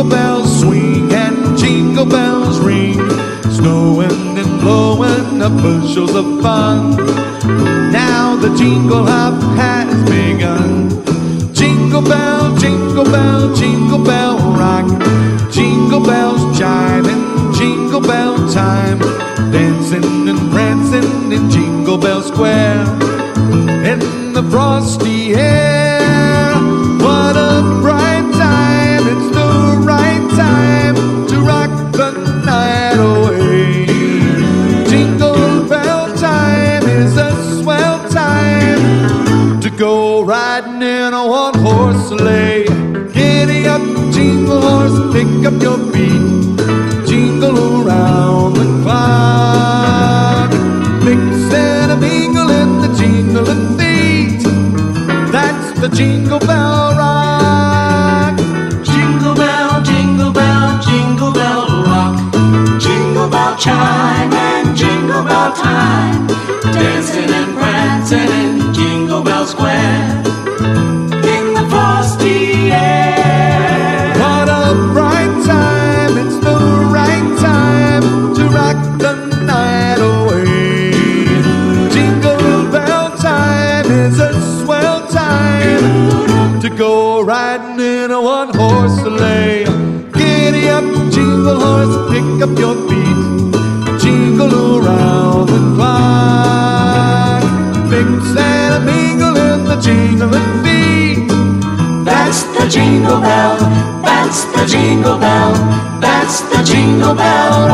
Jingle bells swing and jingle bells ring, snowing and blowing up bushels of fun. Now the jingle hop has begun. Jingle bell, jingle bell, jingle bell rock, jingle bells chiming, jingle bell time, dancing and prancing in Jingle Bell Square, in the frosty air. What a bright time, it's the right time to rock the night away. Jingle bell time is a swell time to go riding in a one-horse sleigh. Giddy up, jingle horse, pick up your feet, jingle around the clock, mix and a mingle in the jingling feet. That's the Jingle Bell Rock. Jingle bell, jingle bell, jingle bell rock, jingle bell chime and jingle bell time, dancing and prancing in Jingle Bell Square, in the frosty air. What a bright time, it's the right time to rock the night away. Jingle bell time is a swell time to go riding in a one-horse sleigh. Giddy up, jingle horse, pick up your feet, jingle around the clock, mix and a mingle in the jingling feet. That's the jingle bell, that's the jingle bell, that's the jingle bell